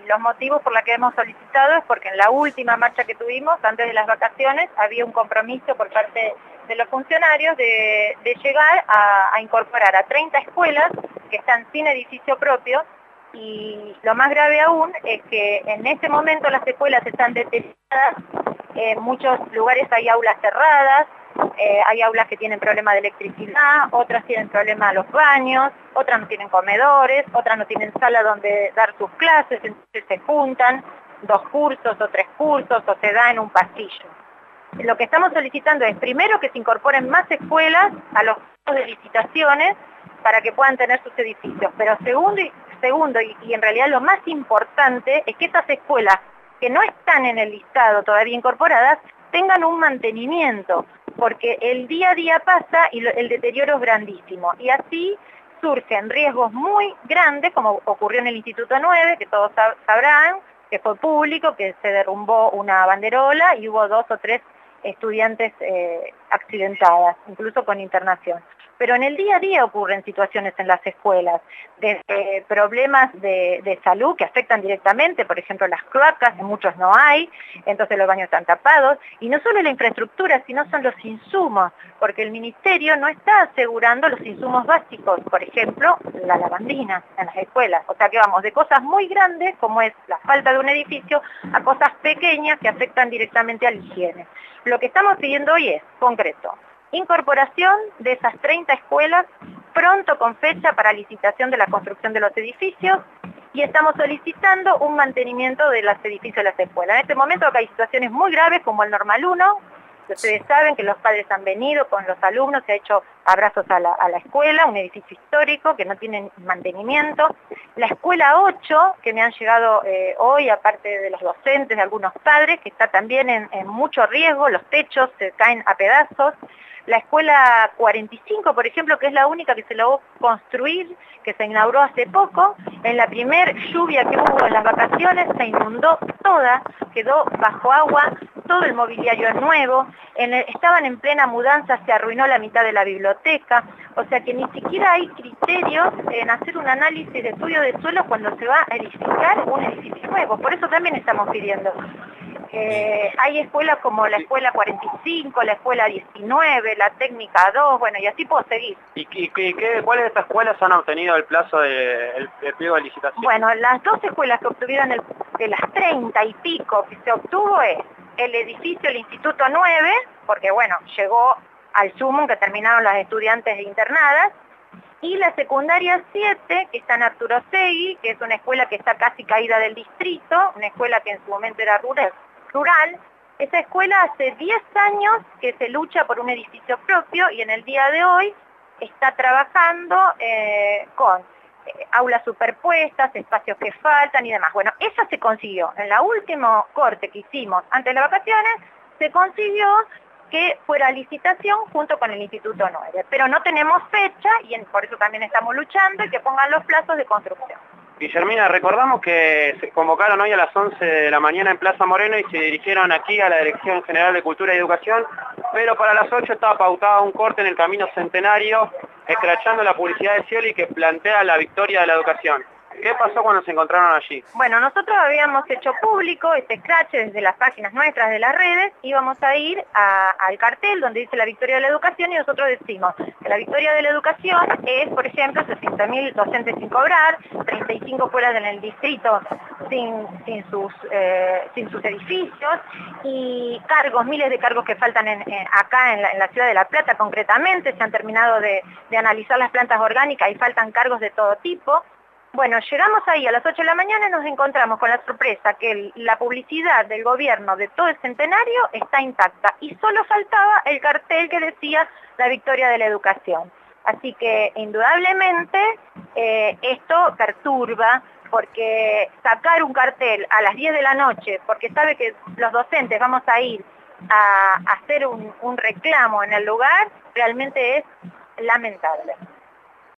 los motivos por los que hemos solicitado es porque en la última marcha que tuvimos, antes de las vacaciones, había un compromiso por parte de los funcionarios de llegar a incorporar a 30 escuelas que están sin edificio propio, y lo más grave aún es que en este momento las escuelas están deterioradas, en muchos lugares hay aulas cerradas, hay aulas que tienen problemas de electricidad, otras tienen problemas a los baños, otras no tienen comedores, otras no tienen sala donde dar sus clases, entonces se juntan 2 cursos o 3 cursos o se da en un pasillo. Lo que estamos solicitando es, primero, que se incorporen más escuelas a los procesos de licitaciones para que puedan tener sus edificios, pero segundo y en realidad lo más importante es que esas escuelas que no están en el listado todavía incorporadas tengan un mantenimiento, porque el día a día pasa y el deterioro es grandísimo, y así surgen riesgos muy grandes, como ocurrió en el Instituto 9, que todos sabrán, que fue público, que se derrumbó una banderola y hubo 2 o 3 estudiantes accidentadas, incluso con internación. Pero en el día a día ocurren situaciones en las escuelas, desde problemas de salud que afectan directamente, por ejemplo las cloacas, en muchos no hay, entonces los baños están tapados, y no solo la infraestructura, sino son los insumos, porque el ministerio no está asegurando los insumos básicos, por ejemplo, la lavandina en las escuelas. O sea que vamos de cosas muy grandes, como es la falta de un edificio, a cosas pequeñas que afectan directamente a la higiene. Lo que estamos pidiendo hoy es, concreto, incorporación de esas 30 escuelas, pronto con fecha para licitación de la construcción de los edificios, y estamos solicitando un mantenimiento de los edificios de las escuelas. En este momento acá hay situaciones muy graves como el Normal 1, que ustedes saben que los padres han venido con los alumnos, se ha hecho abrazos a la escuela, un edificio histórico que no tiene mantenimiento. La escuela 8, que me han llegado hoy, aparte de los docentes, de algunos padres, que está también en mucho riesgo, los techos se caen a pedazos. La escuela 45, por ejemplo, que es la única que se logró construir, que se inauguró hace poco, en la primer lluvia que hubo en las vacaciones se inundó toda, quedó bajo agua, todo el mobiliario nuevo, estaban en plena mudanza, se arruinó la mitad de la biblioteca, o sea que ni siquiera hay criterios en hacer un análisis de estudio de suelo cuando se va a edificar un edificio nuevo, por eso también estamos pidiendo. Hay escuelas como la escuela 45, la escuela 19, la técnica 2, bueno, y así puedo seguir. ¿Cuáles de estas escuelas han obtenido el plazo del pliego de licitación? Bueno, las 2 escuelas que obtuvieron de las 30 y pico que se obtuvo es el edificio, el Instituto 9, porque bueno, llegó al sumum que terminaron las estudiantes internadas, y la secundaria 7, que está en Arturo Segui, que es una escuela que está casi caída del distrito, una escuela que en su momento era rural. Esa escuela hace 10 años que se lucha por un edificio propio y en el día de hoy está trabajando con aulas superpuestas, espacios que faltan y demás. Bueno, eso se consiguió. En la última corte que hicimos antes de las vacaciones, se consiguió que fuera licitación junto con el Instituto 9. Pero no tenemos fecha y por eso también estamos luchando y que pongan los plazos de construcción. Guillermina, recordamos que se convocaron hoy a las 11 de la mañana en Plaza Moreno y se dirigieron aquí a la Dirección General de Cultura y Educación, pero para las 8 estaba pautado un corte en el Camino Centenario, escrachando la publicidad de Scioli que plantea la victoria de la educación. ¿Qué pasó cuando se encontraron allí? Bueno, nosotros habíamos hecho público este escrache desde las páginas nuestras de las redes, íbamos a ir al cartel donde dice la victoria de la educación y nosotros decimos que la victoria de la educación es, por ejemplo, 60.000 docentes sin cobrar, 35 escuelas en el distrito sin sus edificios y cargos, miles de cargos que faltan acá en la ciudad de La Plata concretamente, se han terminado de analizar las plantas orgánicas y faltan cargos de todo tipo. Bueno, llegamos ahí a las 8 de la mañana y nos encontramos con la sorpresa que la publicidad del gobierno de todo el centenario está intacta y solo faltaba el cartel que decía la victoria de la educación. Así que indudablemente esto perturba, porque sacar un cartel a las 10 de la noche, porque sabe que los docentes vamos a ir a hacer un reclamo en el lugar, realmente es lamentable.